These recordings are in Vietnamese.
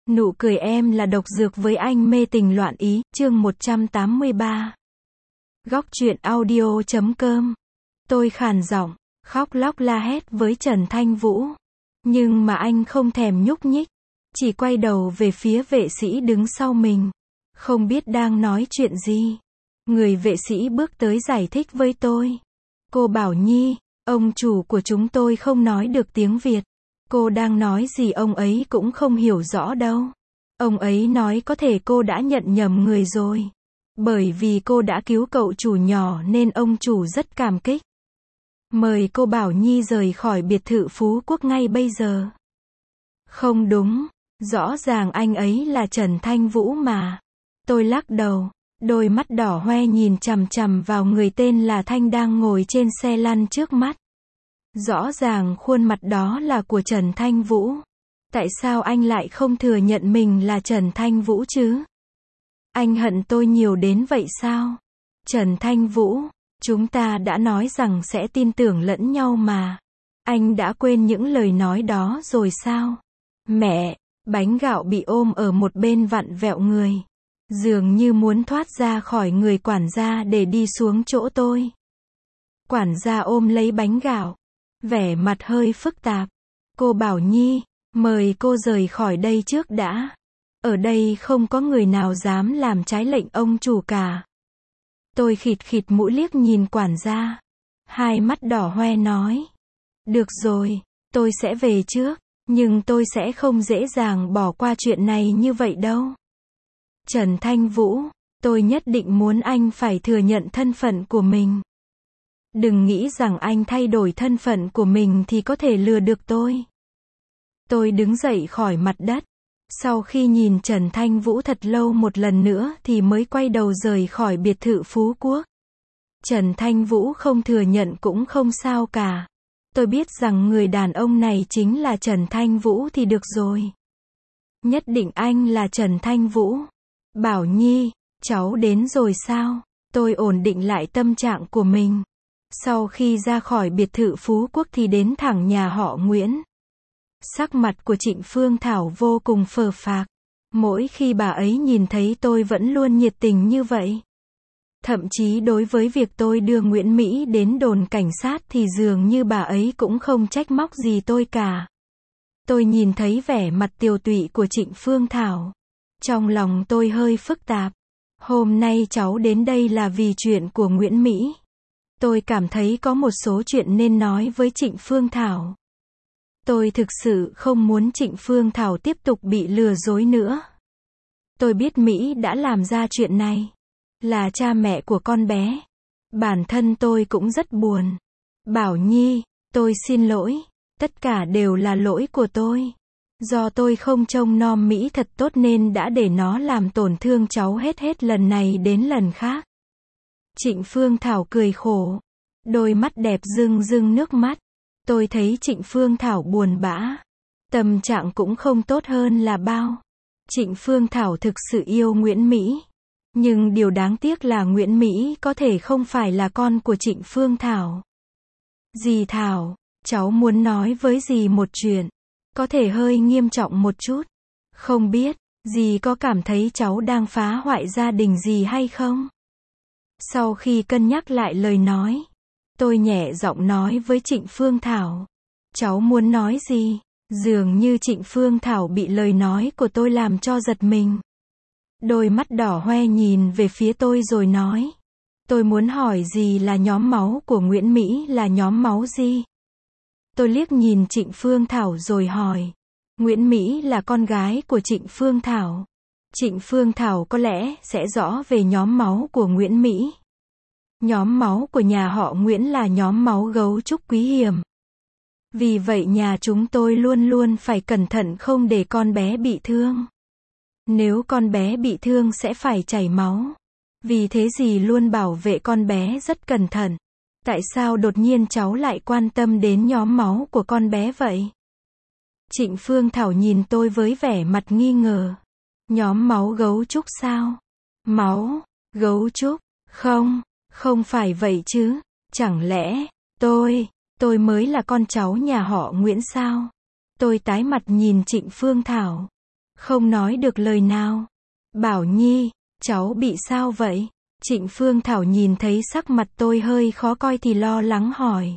Nụ cười em là độc dược với anh mê tình loạn ý, chương 183. Góc truyện audio.com. Tôi khàn giọng, khóc lóc la hét với Trần Thanh Vũ. Nhưng mà anh không thèm nhúc nhích, chỉ quay đầu về phía vệ sĩ đứng sau mình. Không biết đang nói chuyện gì. Người vệ sĩ bước tới giải thích với tôi. Cô Bảo Nhi, ông chủ của chúng tôi không nói được tiếng Việt. Cô đang nói gì ông ấy cũng không hiểu rõ đâu. Ông ấy nói có thể cô đã nhận nhầm người rồi. Bởi vì cô đã cứu cậu chủ nhỏ nên ông chủ rất cảm kích. Mời cô Bảo Nhi rời khỏi biệt thự Phú Quốc ngay bây giờ. Không đúng, rõ ràng anh ấy là Trần Thanh Vũ mà. Tôi lắc đầu, đôi mắt đỏ hoe nhìn chằm chằm vào người tên là Thanh đang ngồi trên xe lăn trước mắt. Rõ ràng khuôn mặt đó là của Trần Thanh Vũ. Tại sao anh lại không thừa nhận mình là Trần Thanh Vũ chứ? Anh hận tôi nhiều đến vậy sao? Trần Thanh Vũ, chúng ta đã nói rằng sẽ tin tưởng lẫn nhau mà. Anh đã quên những lời nói đó rồi sao? Mẹ, bánh gạo bị ôm ở một bên vặn vẹo người. Dường như muốn thoát ra khỏi người quản gia để đi xuống chỗ tôi. Quản gia ôm lấy bánh gạo. Vẻ mặt hơi phức tạp. Cô Bảo Nhi, mời cô rời khỏi đây trước đã. Ở đây không có người nào dám làm trái lệnh ông chủ cả. Tôi khịt khịt mũi liếc nhìn quản gia. Hai mắt đỏ hoe nói. Được rồi, tôi sẽ về trước, nhưng tôi sẽ không dễ dàng bỏ qua chuyện này như vậy đâu. Trần Thanh Vũ, tôi nhất định muốn anh phải thừa nhận thân phận của mình. Đừng nghĩ rằng anh thay đổi thân phận của mình thì có thể lừa được tôi. Tôi đứng dậy khỏi mặt đất. Sau khi nhìn Trần Thanh Vũ thật lâu một lần nữa thì mới quay đầu rời khỏi biệt thự Phú Quốc. Trần Thanh Vũ không thừa nhận cũng không sao cả. Tôi biết rằng người đàn ông này chính là Trần Thanh Vũ thì được rồi. Nhất định anh là Trần Thanh Vũ. Bảo Nhi, cháu đến rồi sao? Tôi ổn định lại tâm trạng của mình. Sau khi ra khỏi biệt thự Phú Quốc thì đến thẳng nhà họ Nguyễn. Sắc mặt của Trịnh Phương Thảo vô cùng phờ phạc. Mỗi khi bà ấy nhìn thấy tôi vẫn luôn nhiệt tình như vậy. Thậm chí đối với việc tôi đưa Nguyễn Mỹ đến đồn cảnh sát thì dường như bà ấy cũng không trách móc gì tôi cả. Tôi nhìn thấy vẻ mặt tiều tụy của Trịnh Phương Thảo. Trong lòng tôi hơi phức tạp. Hôm nay cháu đến đây là vì chuyện của Nguyễn Mỹ. Tôi cảm thấy có một số chuyện nên nói với Trịnh Phương Thảo. Tôi thực sự không muốn Trịnh Phương Thảo tiếp tục bị lừa dối nữa. Tôi biết Mỹ đã làm ra chuyện này. Là cha mẹ của con bé. Bản thân tôi cũng rất buồn. Bảo Nhi, tôi xin lỗi. Tất cả đều là lỗi của tôi. Do tôi không trông nom Mỹ thật tốt nên đã để nó làm tổn thương cháu hết lần này đến lần khác. Trịnh Phương Thảo cười khổ. Đôi mắt đẹp rưng rưng nước mắt. Tôi thấy Trịnh Phương Thảo buồn bã. Tâm trạng cũng không tốt hơn là bao. Trịnh Phương Thảo thực sự yêu Nguyễn Mỹ. Nhưng điều đáng tiếc là Nguyễn Mỹ có thể không phải là con của Trịnh Phương Thảo. Dì Thảo, cháu muốn nói với dì một chuyện. Có thể hơi nghiêm trọng một chút. Không biết, dì có cảm thấy cháu đang phá hoại gia đình dì hay không? Sau khi cân nhắc lại lời nói, tôi nhẹ giọng nói với Trịnh Phương Thảo. Cháu muốn nói gì? Dường như Trịnh Phương Thảo bị lời nói của tôi làm cho giật mình. Đôi mắt đỏ hoe nhìn về phía tôi rồi nói. Tôi muốn hỏi gì là nhóm máu của Nguyễn Mỹ là nhóm máu gì? Tôi liếc nhìn Trịnh Phương Thảo rồi hỏi. Nguyễn Mỹ là con gái của Trịnh Phương Thảo. Trịnh Phương Thảo có lẽ sẽ rõ về nhóm máu của Nguyễn Mỹ. Nhóm máu của nhà họ Nguyễn là nhóm máu gấu trúc quý hiếm. Vì vậy nhà chúng tôi luôn luôn phải cẩn thận không để con bé bị thương. Nếu con bé bị thương sẽ phải chảy máu. Vì thế dì luôn bảo vệ con bé rất cẩn thận. Tại sao đột nhiên cháu lại quan tâm đến nhóm máu của con bé vậy? Trịnh Phương Thảo nhìn tôi với vẻ mặt nghi ngờ. Nhóm máu gấu trúc sao? Máu gấu trúc? Không phải vậy chứ. Chẳng lẽ tôi mới là con cháu nhà họ Nguyễn sao? Tôi tái mặt nhìn Trịnh Phương Thảo. không nói được lời nào. Bảo Nhi, cháu bị sao vậy? Trịnh Phương Thảo nhìn thấy sắc mặt tôi hơi khó coi thì lo lắng hỏi.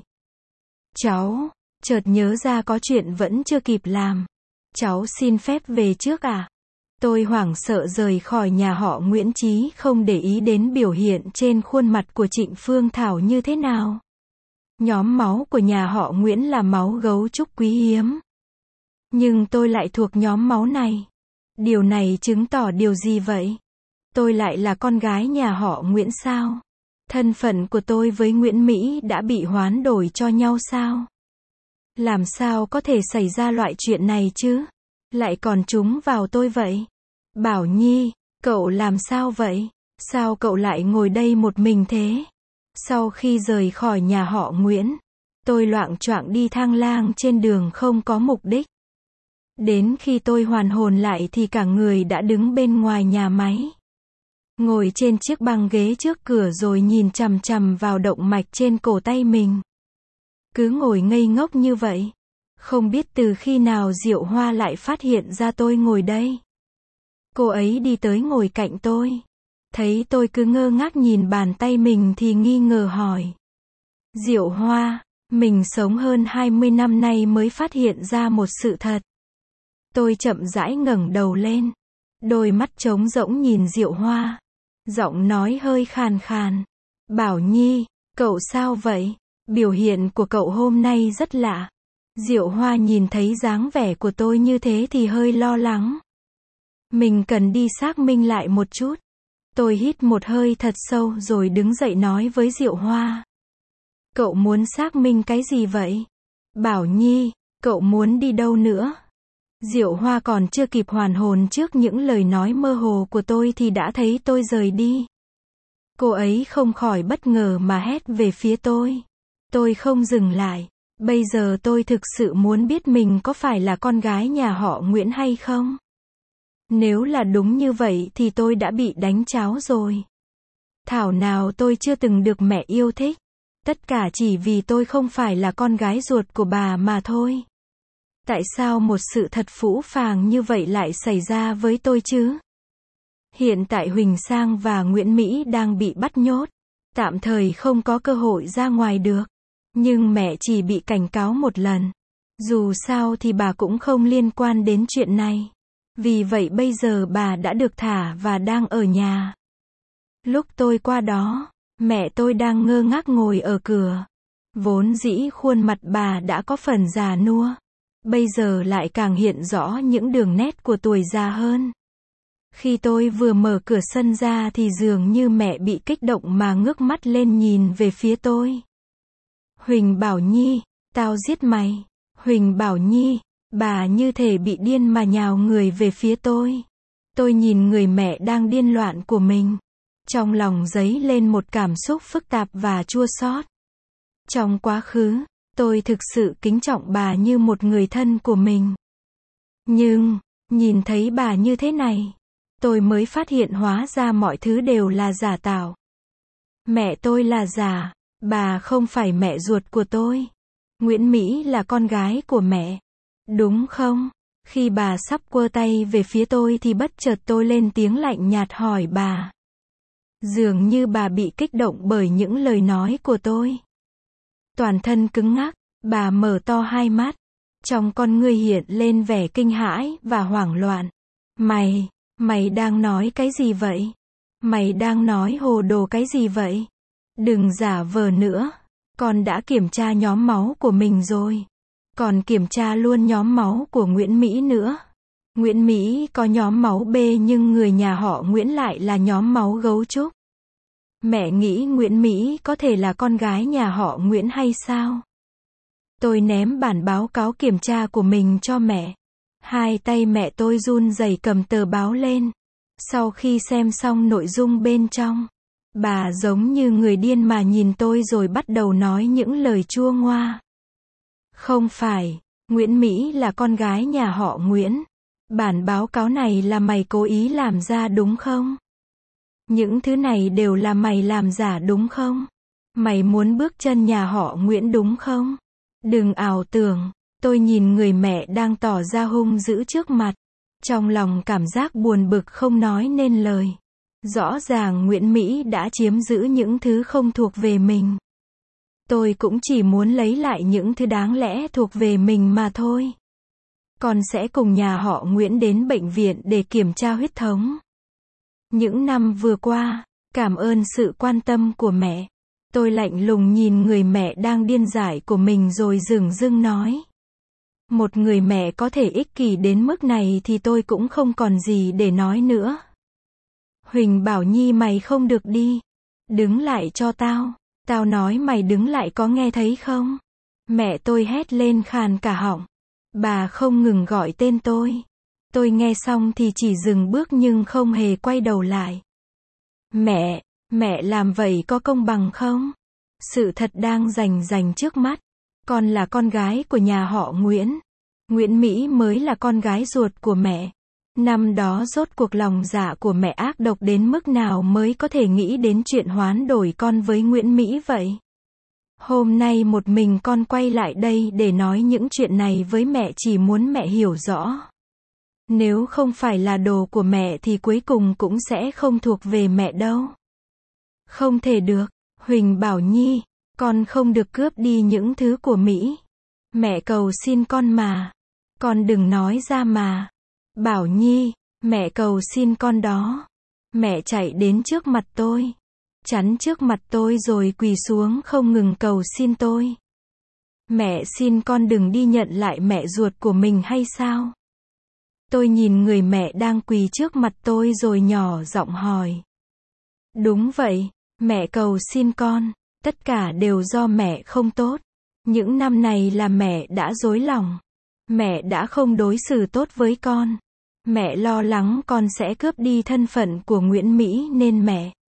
Cháu, chợt nhớ ra có chuyện vẫn chưa kịp làm. Cháu xin phép về trước à? Tôi hoảng sợ rời khỏi nhà họ Nguyễn Chí, không để ý đến biểu hiện trên khuôn mặt của Trịnh Phương Thảo như thế nào. Nhóm máu của nhà họ Nguyễn là máu gấu trúc quý hiếm. Nhưng tôi lại thuộc nhóm máu này. Điều này chứng tỏ điều gì vậy? Tôi lại là con gái nhà họ Nguyễn sao? Thân phận của tôi với Nguyễn Mỹ đã bị hoán đổi cho nhau sao? Làm sao có thể xảy ra loại chuyện này chứ? Lại còn trúng vào tôi vậy? Bảo Nhi, cậu làm sao vậy? Sao cậu lại ngồi đây một mình thế? Sau khi rời khỏi nhà họ Nguyễn, tôi loạng choạng đi thang lang trên đường không có mục đích. Đến khi tôi hoàn hồn lại thì cả người đã đứng bên ngoài nhà máy. Ngồi trên chiếc băng ghế trước cửa rồi nhìn chằm chằm vào động mạch trên cổ tay mình. Cứ ngồi ngây ngốc như vậy. Không biết từ khi nào Diệu Hoa lại phát hiện ra tôi ngồi đây. Cô ấy đi tới ngồi cạnh tôi. Thấy tôi cứ ngơ ngác nhìn bàn tay mình thì nghi ngờ hỏi. Diệu Hoa, mình sống hơn 20 năm nay mới phát hiện ra một sự thật. Tôi chậm rãi ngẩng đầu lên. Đôi mắt trống rỗng nhìn Diệu Hoa. Giọng nói hơi khàn khàn. Bảo Nhi, cậu sao vậy? Biểu hiện của cậu hôm nay rất lạ. Diệu Hoa nhìn thấy dáng vẻ của tôi như thế thì hơi lo lắng. Mình cần đi xác minh lại một chút. Tôi hít một hơi thật sâu rồi đứng dậy nói với Diệu Hoa. Cậu muốn xác minh cái gì vậy? Bảo Nhi, cậu muốn đi đâu nữa? Diệu Hoa còn chưa kịp hoàn hồn trước những lời nói mơ hồ của tôi thì đã thấy tôi rời đi. Cô ấy không khỏi bất ngờ mà hét về phía tôi. Tôi không dừng lại. Bây giờ tôi thực sự muốn biết mình có phải là con gái nhà họ Nguyễn hay không? Nếu là đúng như vậy thì tôi đã bị đánh cháo rồi. Thảo nào tôi chưa từng được mẹ yêu thích. Tất cả chỉ vì tôi không phải là con gái ruột của bà mà thôi. Tại sao một sự thật phũ phàng như vậy lại xảy ra với tôi chứ? Hiện tại Huỳnh Sang và Nguyễn Mỹ đang bị bắt nhốt. Tạm thời không có cơ hội ra ngoài được. Nhưng mẹ chỉ bị cảnh cáo một lần. Dù sao thì bà cũng không liên quan đến chuyện này. Vì vậy bây giờ bà đã được thả và đang ở nhà. Lúc tôi qua đó, mẹ tôi đang ngơ ngác ngồi ở cửa. Vốn dĩ khuôn mặt bà đã có phần già nua. Bây giờ lại càng hiện rõ những đường nét của tuổi già hơn. Khi tôi vừa mở cửa sân ra thì dường như mẹ bị kích động mà ngước mắt lên nhìn về phía tôi. Huỳnh Bảo Nhi, tao giết mày. Huỳnh Bảo Nhi, bà như thể bị điên mà nhào người về phía tôi. Tôi nhìn người mẹ đang điên loạn của mình. Trong lòng dấy lên một cảm xúc phức tạp và chua xót. Trong quá khứ, tôi thực sự kính trọng bà như một người thân của mình. Nhưng, nhìn thấy bà như thế này, tôi mới phát hiện hóa ra mọi thứ đều là giả tạo. Mẹ tôi là giả, bà không phải mẹ ruột của tôi. Nguyễn Mỹ là con gái của mẹ. Đúng không? Khi bà sắp quơ tay về phía tôi thì bất chợt tôi lên tiếng lạnh nhạt hỏi bà. Dường như bà bị kích động bởi những lời nói của tôi. Toàn thân cứng ngắc, bà mở to hai mắt. Trong con ngươi hiện lên vẻ kinh hãi và hoảng loạn. Mày đang nói cái gì vậy? Mày đang nói hồ đồ cái gì vậy? Đừng giả vờ nữa. Con đã kiểm tra nhóm máu của mình rồi. Còn kiểm tra luôn nhóm máu của Nguyễn Mỹ nữa. Nguyễn Mỹ có nhóm máu B nhưng người nhà họ Nguyễn lại là nhóm máu gấu trúc. Mẹ nghĩ Nguyễn Mỹ có thể là con gái nhà họ Nguyễn hay sao? Tôi ném bản báo cáo kiểm tra của mình cho mẹ. Hai tay mẹ tôi run rẩy cầm tờ báo lên. Sau khi xem xong nội dung bên trong, bà giống như người điên mà nhìn tôi rồi bắt đầu nói những lời chua ngoa. Không phải, Nguyễn Mỹ là con gái nhà họ Nguyễn. Bản báo cáo này là mày cố ý làm ra đúng không? Những thứ này đều là mày làm giả đúng không? Mày muốn bước chân nhà họ Nguyễn đúng không? Đừng ảo tưởng. Tôi nhìn người mẹ đang tỏ ra hung dữ trước mặt. Trong lòng cảm giác buồn bực không nói nên lời. Rõ ràng Nguyễn Mỹ đã chiếm giữ những thứ không thuộc về mình. Tôi cũng chỉ muốn lấy lại những thứ đáng lẽ thuộc về mình mà thôi. Con sẽ cùng nhà họ Nguyễn đến bệnh viện để kiểm tra huyết thống. Những năm vừa qua, cảm ơn sự quan tâm của mẹ. Tôi lạnh lùng nhìn người mẹ đang điên dại của mình rồi dửng dưng nói. Một người mẹ có thể ích kỷ đến mức này thì tôi cũng không còn gì để nói nữa. Huỳnh Bảo Nhi, mày không được đi. Đứng lại cho tao. Tao nói mày đứng lại, có nghe thấy không? Mẹ tôi hét lên khàn cả họng. Bà không ngừng gọi tên tôi. Tôi nghe xong thì chỉ dừng bước nhưng không hề quay đầu lại. Mẹ làm vậy có công bằng không? Sự thật đang rành trước mắt. Con là con gái của nhà họ Nguyễn. Nguyễn Mỹ mới là con gái ruột của mẹ. Năm đó rốt cuộc lòng dạ của mẹ ác độc đến mức nào mới có thể nghĩ đến chuyện hoán đổi con với Nguyễn Mỹ vậy? Hôm nay một mình con quay lại đây để nói những chuyện này với mẹ, chỉ muốn mẹ hiểu rõ. Nếu không phải là đồ của mẹ thì cuối cùng cũng sẽ không thuộc về mẹ đâu. Không thể được, Huỳnh Bảo Nhi, con không được cướp đi những thứ của Mỹ. Mẹ cầu xin con mà. Con đừng nói ra mà. Bảo Nhi, mẹ cầu xin con đó. Mẹ chạy đến trước mặt tôi. Chắn trước mặt tôi rồi quỳ xuống không ngừng cầu xin tôi. Mẹ xin con đừng đi, nhận lại mẹ ruột của mình hay sao? Tôi nhìn người mẹ đang quỳ trước mặt tôi rồi nhỏ giọng hỏi. Đúng vậy, mẹ cầu xin con. Tất cả đều do mẹ không tốt. Những năm này là mẹ đã dối lòng. Mẹ đã không đối xử tốt với con. Mẹ lo lắng con sẽ cướp đi thân phận của Nguyễn Mỹ nên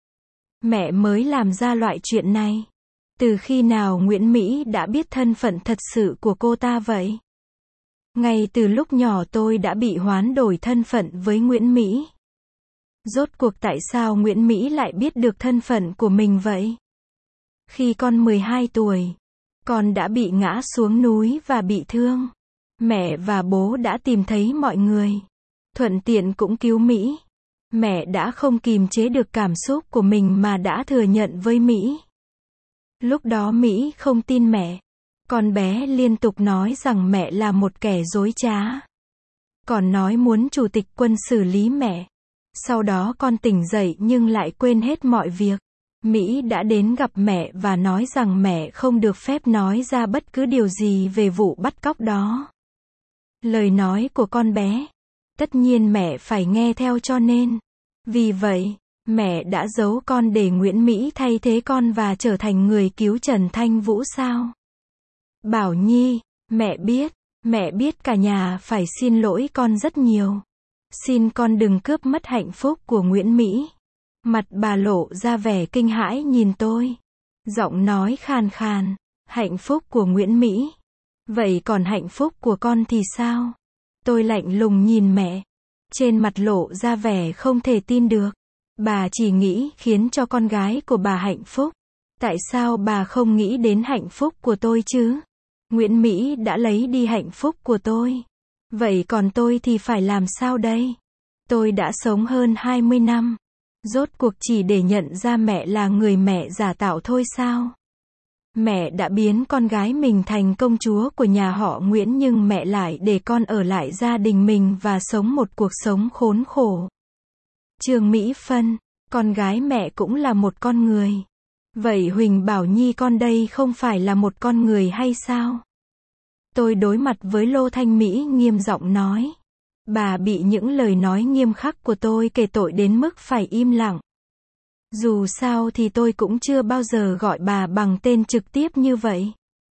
mẹ mới làm ra loại chuyện này. Từ khi nào Nguyễn Mỹ đã biết thân phận thật sự của cô ta vậy? Ngay từ lúc nhỏ tôi đã bị hoán đổi thân phận với Nguyễn Mỹ. Rốt cuộc tại sao Nguyễn Mỹ lại biết được thân phận của mình vậy? Khi con 12 tuổi, con đã bị ngã xuống núi và bị thương. Mẹ và bố đã tìm thấy mọi người. Thuận tiện cũng cứu Mỹ. Mẹ đã không kìm chế được cảm xúc của mình mà đã thừa nhận với Mỹ. Lúc đó Mỹ không tin mẹ. Con bé liên tục nói rằng mẹ là một kẻ dối trá. Còn nói muốn chủ tịch quân xử lý mẹ. Sau đó con tỉnh dậy nhưng lại quên hết mọi việc. Mỹ đã đến gặp mẹ và nói rằng mẹ không được phép nói ra bất cứ điều gì về vụ bắt cóc đó. Lời nói của con bé. Tất nhiên mẹ phải nghe theo cho nên. Vì vậy, mẹ đã giấu con để Nguyễn Mỹ thay thế con và trở thành người cứu Trần Thanh Vũ sao? Bảo Nhi, mẹ biết cả nhà phải xin lỗi con rất nhiều. Xin con đừng cướp mất hạnh phúc của Nguyễn Mỹ. Mặt bà lộ ra vẻ kinh hãi nhìn tôi. Giọng nói khàn khàn. Hạnh phúc của Nguyễn Mỹ. Vậy còn hạnh phúc của con thì sao? Tôi lạnh lùng nhìn mẹ. Trên mặt lộ ra vẻ không thể tin được. Bà chỉ nghĩ khiến cho con gái của bà hạnh phúc. Tại sao bà không nghĩ đến hạnh phúc của tôi chứ? Nguyễn Mỹ đã lấy đi hạnh phúc của tôi. Vậy còn tôi thì phải làm sao đây? Tôi đã sống hơn 20 năm. Rốt cuộc chỉ để nhận ra mẹ là người mẹ giả tạo thôi sao? Mẹ đã biến con gái mình thành công chúa của nhà họ Nguyễn nhưng mẹ lại để con ở lại gia đình mình và sống một cuộc sống khốn khổ. Trương Mỹ Phân, con gái mẹ cũng là một con người. Vậy Huỳnh Bảo Nhi con đây không phải là một con người hay sao? Tôi đối mặt với Lô Thanh Mỹ nghiêm giọng nói. Bà bị những lời nói nghiêm khắc của tôi kể tội đến mức phải im lặng. Dù sao thì tôi cũng chưa bao giờ gọi bà bằng tên trực tiếp như vậy.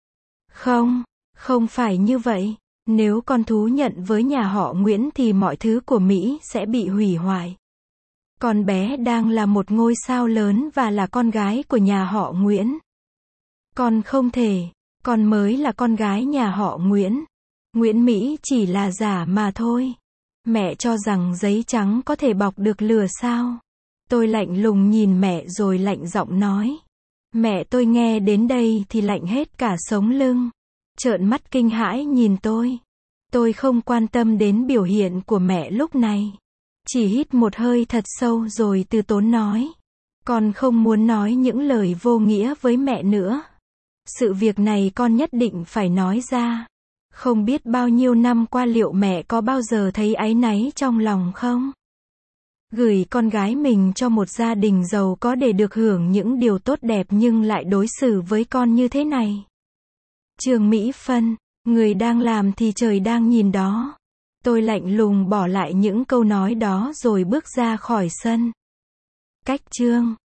Không phải như vậy. Nếu con thú nhận với nhà họ Nguyễn thì mọi thứ của Mỹ sẽ bị hủy hoại. Con bé đang là một ngôi sao lớn và là con gái của nhà họ Nguyễn. Con không thể. Con mới là con gái nhà họ Nguyễn. Nguyễn Mỹ chỉ là giả mà thôi. Mẹ cho rằng giấy trắng có thể bọc được lửa sao? Tôi lạnh lùng nhìn mẹ rồi lạnh giọng nói. Mẹ tôi nghe đến đây thì lạnh hết cả sống lưng. Trợn mắt kinh hãi nhìn tôi. Tôi không quan tâm đến biểu hiện của mẹ lúc này. Chỉ hít một hơi thật sâu rồi từ tốn nói. Con không muốn nói những lời vô nghĩa với mẹ nữa. Sự việc này con nhất định phải nói ra. Không biết bao nhiêu năm qua liệu mẹ có bao giờ thấy áy náy trong lòng không? Gửi con gái mình cho một gia đình giàu có để được hưởng những điều tốt đẹp nhưng lại đối xử với con như thế này. Trương Mỹ Phân, người đang làm thì trời đang nhìn đó. Tôi lạnh lùng bỏ lại những câu nói đó rồi bước ra khỏi sân. Cách chương